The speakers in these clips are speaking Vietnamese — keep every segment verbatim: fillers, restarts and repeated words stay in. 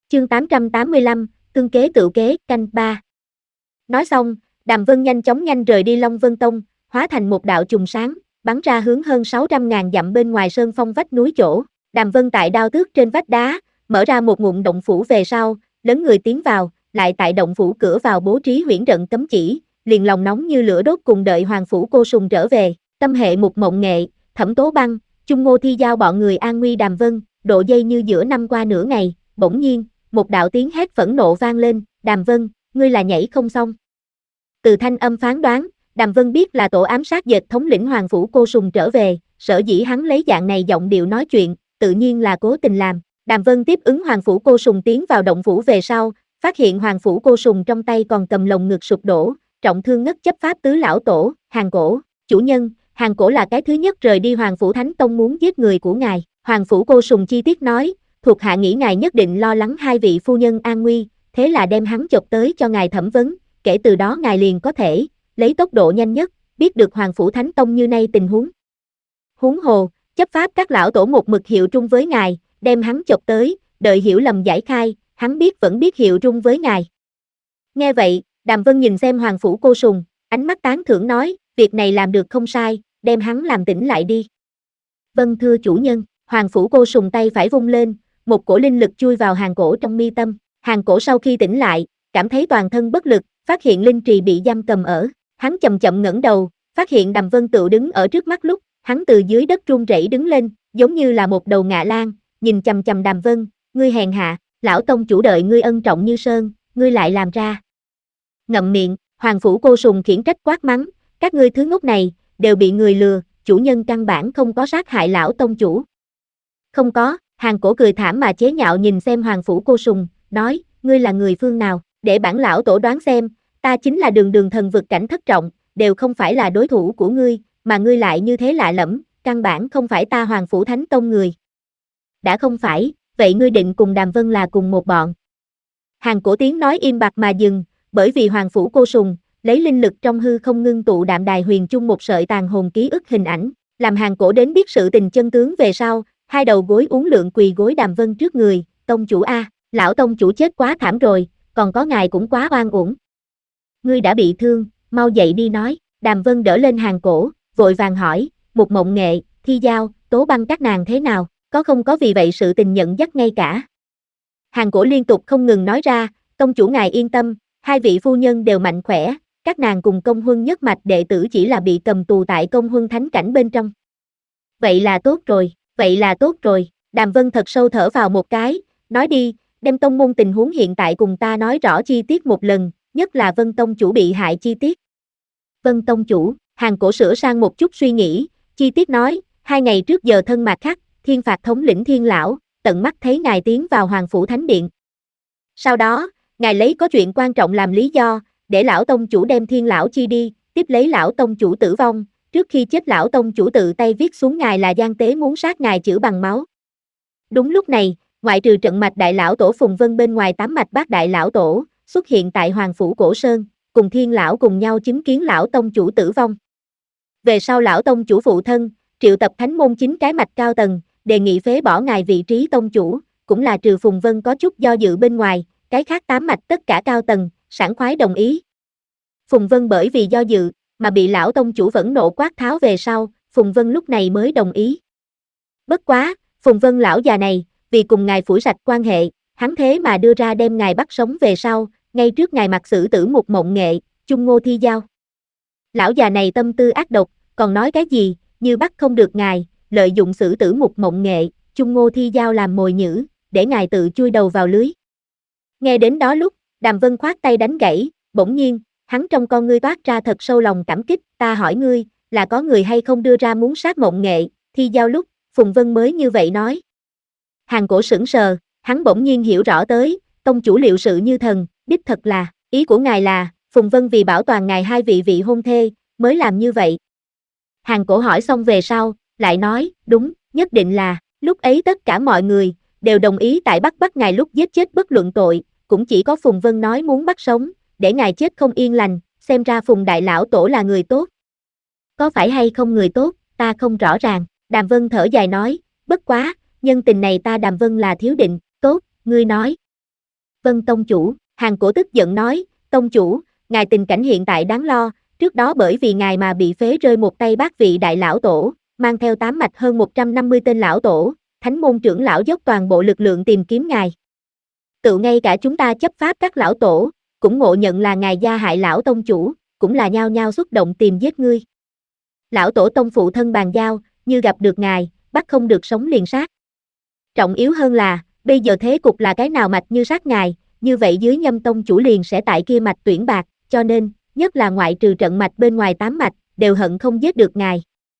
Chương tám trăm tám mươi lăm, tương kế tựu kế, canh ba. Nói xong, Đàm Vân nhanh chóng nhanh rời đi Long Vân Tông, hóa thành một đạo chùm sáng, bắn ra hướng hơn sáu trăm ngàn dặm bên ngoài sơn phong vách núi chỗ. Đàm Vân tại đao tước trên vách đá, mở ra một ngụm động phủ về sau, lấn người tiến vào, lại tại động phủ cửa vào bố trí huyễn trận cấm chỉ, liền lòng nóng như lửa đốt cùng đợi hoàng phủ cô sùng trở về. Tâm hệ Mục Mộng Nghệ, Thẩm Tố Băng, Chung Ngô Thi giao bọn người an nguy Đàm Vân, độ dây như giữa năm qua nửa ngày, bỗng nhiên, một đạo tiếng hét phẫn nộ vang lên, Đàm Vân, ngươi là nhảy không xong. Từ thanh âm phán đoán, Đàm Vân biết là tổ ám sát dệt thống lĩnh hoàng phủ cô sùng trở về, sở dĩ hắn lấy dạng này giọng điệu nói chuyện, tự nhiên là cố tình làm. Đàm Vân tiếp ứng hoàng phủ cô sùng tiến vào động phủ về sau, phát hiện hoàng phủ cô sùng trong tay còn cầm lồng ngực sụp đổ, trọng thương ngất chấp pháp tứ lão tổ, Hàng Cổ, chủ nhân, Hàng Cổ là cái thứ nhất rời đi hoàng phủ thánh tông muốn giết người của ngài. Hoàng phủ cô sùng chi tiết nói, thuộc hạ nghĩ ngài nhất định lo lắng hai vị phu nhân an nguy, thế là đem hắn chộp tới cho ngài thẩm vấn, kể từ đó ngài liền có thể, lấy tốc độ nhanh nhất, biết được hoàng phủ thánh tông như nay tình huống. Huống hồ, chấp pháp các lão tổ một mực hiệu trung với ngài, đem hắn chộp tới, đợi hiểu lầm giải khai, hắn biết vẫn biết hiệu trung với ngài. Nghe vậy, Đàm Vân nhìn xem hoàng phủ cô sùng, ánh mắt tán thưởng nói, việc này làm được không sai, đem hắn làm tỉnh lại đi. Vâng thưa chủ nhân, hoàng phủ cô sùng tay phải vung lên, một cổ linh lực chui vào Hàng Cổ trong mi tâm. Hàng Cổ sau khi tỉnh lại, cảm thấy toàn thân bất lực, phát hiện linh trì bị giam cầm ở. Hắn chậm chậm ngẩng đầu, phát hiện Đàm Vân tựu đứng ở trước mắt lúc, hắn từ dưới đất run rẩy đứng lên, giống như là một đầu ngạ lan, nhìn chằm chằm Đàm Vân, ngươi hèn hạ, lão tông chủ đợi ngươi ân trọng như sơn, ngươi lại làm ra. Ngậm miệng, hoàng phủ cô sùng khiển trách quát mắng, các ngươi thứ ngốc này, đều bị người lừa, chủ nhân căn bản không có sát hại lão tông chủ. Không có, Hàng Cổ cười thảm mà chế nhạo nhìn xem hoàng phủ cô sùng, nói, ngươi là người phương nào, để bản lão tổ đoán xem, ta chính là đường đường thần vực cảnh thất trọng, đều không phải là đối thủ của ngươi, mà ngươi lại như thế lạ lẫm, căn bản không phải ta hoàng phủ thánh tông người. Đã không phải, vậy ngươi định cùng Đàm Vân là cùng một bọn. Hàng Cổ tiếng nói im bặt mà dừng, bởi vì hoàng phủ cô sùng, lấy linh lực trong hư không ngưng tụ đạm đài huyền chung một sợi tàn hồn ký ức hình ảnh, làm Hàng Cổ đến biết sự tình chân tướng về sau, hai đầu gối uốn lượn quỳ gối Đàm Vân trước người, tông chủ a, lão tông chủ chết quá thảm rồi, còn có ngài cũng quá oan uổng. Ngươi đã bị thương, mau dậy đi nói. Đàm Vân đỡ lên Hàng Cổ, vội vàng hỏi, Mục Mộng Nghệ, Thi giao, Tố Băng các nàng thế nào, có không có vì vậy sự tình nhận dắt ngay cả. Hàng Cổ liên tục không ngừng nói ra, tông chủ ngài yên tâm, hai vị phu nhân đều mạnh khỏe, các nàng cùng công huân nhất mạch đệ tử chỉ là bị cầm tù tại công huân thánh cảnh bên trong. Vậy là tốt rồi, vậy là tốt rồi, Đàm Vân thật sâu thở vào một cái, nói đi, đem tông môn tình huống hiện tại cùng ta nói rõ chi tiết một lần, nhất là Vân tông chủ bị hại chi tiết. Vân tông chủ, Hàng Cổ sửa sang một chút suy nghĩ, chi tiết nói, hai ngày trước giờ thân mạt khắc, thiên phạt thống lĩnh Thiên lão, tận mắt thấy ngài tiến vào hoàng phủ thánh điện. Sau đó, ngài lấy có chuyện quan trọng làm lý do, để lão tông chủ đem Thiên lão chi đi, tiếp lấy lão tông chủ tử vong, trước khi chết lão tông chủ tự tay viết xuống ngài là gian tế muốn sát ngài chữa bằng máu. Đúng lúc này, ngoại trừ trận mạch đại lão tổ Phùng Vân bên ngoài tám mạch bát đại lão tổ, xuất hiện tại hoàng phủ Cổ Sơn, cùng Thiên lão cùng nhau chứng kiến lão tông chủ tử vong. Về sau lão tông chủ phụ thân, triệu tập thánh môn chín cái mạch cao tầng, đề nghị phế bỏ ngài vị trí tông chủ, cũng là trừ Phùng Vân có chút do dự bên ngoài, cái khác tám mạch tất cả cao tầng, sảng khoái đồng ý. Phùng Vân bởi vì do dự, mà bị lão tông chủ phẫn nộ quát tháo về sau, Phùng Vân lúc này mới đồng ý. Bất quá, Phùng Vân lão già này, vì cùng ngài phủi sạch quan hệ, hắn thế mà đưa ra đem ngài bắt sống về sau, ngay trước ngài mặt xử tử Mục Mộng Nghệ, Chung Ngô Thi giao. Lão già này tâm tư ác độc, còn nói cái gì, như bắt không được ngài, lợi dụng xử tử Mục Mộng Nghệ, Chung Ngô Thi giao làm mồi nhử, để ngài tự chui đầu vào lưới. Nghe đến đó lúc, Đàm Vân khoát tay đánh gãy, bỗng nhiên, hắn trong con ngươi toát ra thật sâu lòng cảm kích, ta hỏi ngươi, là có người hay không đưa ra muốn sát Mộng Nghệ, Thi giao lúc, Phùng Vân mới như vậy nói. Hàng Cổ sững sờ, hắn bỗng nhiên hiểu rõ tới, tông chủ liệu sự như thần, đích thật là, ý của ngài là, Phùng Vân vì bảo toàn ngài hai vị vị hôn thê, mới làm như vậy. Hàng Cổ hỏi xong về sau, lại nói, đúng, nhất định là, lúc ấy tất cả mọi người, đều đồng ý tại bắt bắt ngài lúc giết chết bất luận tội, cũng chỉ có Phùng Vân nói muốn bắt sống, để ngài chết không yên lành, xem ra Phùng đại lão tổ là người tốt. Có phải hay không người tốt, ta không rõ ràng, Đàm Vân thở dài nói, bất quá, nhân tình này ta Đàm Vân là thiếu định, tốt, ngươi nói. Vâng tông chủ, Hàng Cổ tức giận nói, tông chủ, ngài tình cảnh hiện tại đáng lo, trước đó bởi vì ngài mà bị phế rơi một tay bát vị đại lão tổ, mang theo tám mạch hơn một trăm năm mươi tên lão tổ, thánh môn trưởng lão dốc toàn bộ lực lượng tìm kiếm ngài. Tự ngay cả chúng ta chấp pháp các lão tổ, cũng ngộ nhận là ngài gia hại lão tông chủ, cũng là nhao nhao xuất động tìm giết ngươi. Lão tổ tông phụ thân bàn giao, như gặp được ngài, bắt không được sống liền sát. Trọng yếu hơn là, bây giờ thế cục là cái nào mạch như sát ngài, như vậy dưới Nhâm tông chủ liền sẽ tại kia mạch tuyển bạc, cho nên, nhất là ngoại trừ trận mạch bên ngoài tám mạch, đều hận không giết được ngài.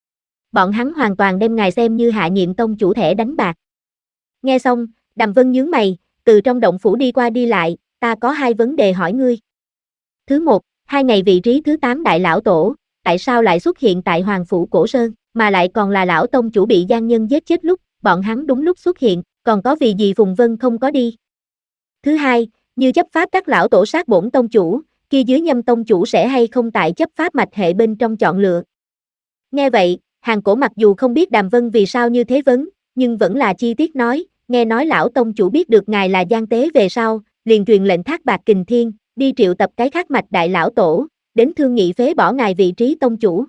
Bọn hắn hoàn toàn đem ngài xem như hạ nhiệm tông chủ thẻ đánh bạc. Nghe xong, Đàm Vân nhướng mày, từ trong động phủ đi qua đi lại, ta có hai vấn đề hỏi ngươi. Thứ một, hai ngày vị trí thứ tám đại lão tổ, tại sao lại xuất hiện tại Hoàng phủ Cổ Sơn, mà lại còn là lão tông chủ bị gian nhân giết chết lúc, bọn hắn đúng lúc xuất hiện, còn có vì gì Phùng Vân không có đi. Thứ hai, như chấp pháp các lão tổ sát bổn tông chủ, kia dưới Nhâm tông chủ sẽ hay không tại chấp pháp mạch hệ bên trong chọn lựa. Nghe vậy, Hàng Cổ mặc dù không biết Đàm Vân vì sao như thế vấn, nhưng vẫn là chi tiết nói, nghe nói lão tông chủ biết được ngài là gian tế về sau, liền truyền lệnh Thác Bạt Kình Thiên, đi triệu tập cái khác mạch đại lão tổ, đến thương nghị phế bỏ ngài vị trí tông chủ.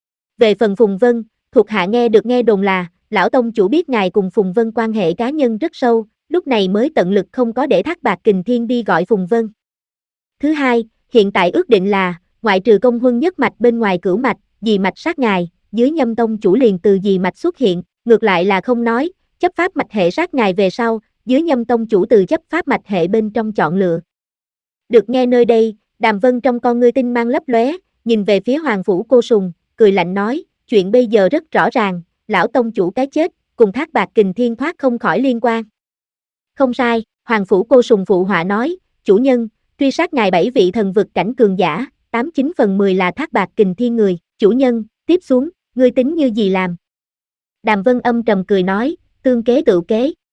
Về phần Phùng Vân, thuộc hạ nghe được nghe đồn là, lão tông chủ biết ngài cùng Phùng Vân quan hệ cá nhân rất sâu, lúc này mới tận lực không có để Thác Bạt Kình Thiên đi gọi Phùng Vân. Thứ hai, hiện tại ước định là, ngoại trừ công huân nhất mạch bên ngoài cửu mạch, dì mạch sát ngài, dưới Nhâm tông chủ liền từ dì mạch xuất hiện, ngược lại là không nói, chấp pháp mạch hệ sát ngài về sau, dưới Nhâm tông chủ từ chấp pháp mạch hệ bên trong chọn lựa. Được nghe nơi đây, Đàm Vân trong con ngươi tinh mang lấp lóe, nhìn về phía Hoàng phủ Cô Sùng, cười lạnh nói, chuyện bây giờ rất rõ ràng, lão tông chủ cái chết, cùng Thác Bạt Kình Thiên thoát không khỏi liên quan. Không sai, Hoàng phủ Cô Sùng phụ họa nói, chủ nhân, truy sát ngài bảy vị thần vực cảnh cường giả, tám chín phần mười là Thác Bạt Kình Thiên người, chủ nhân, tiếp xuống, ngươi tính như gì làm? Đàm Vân âm trầm cười nói, tương kế tự kế,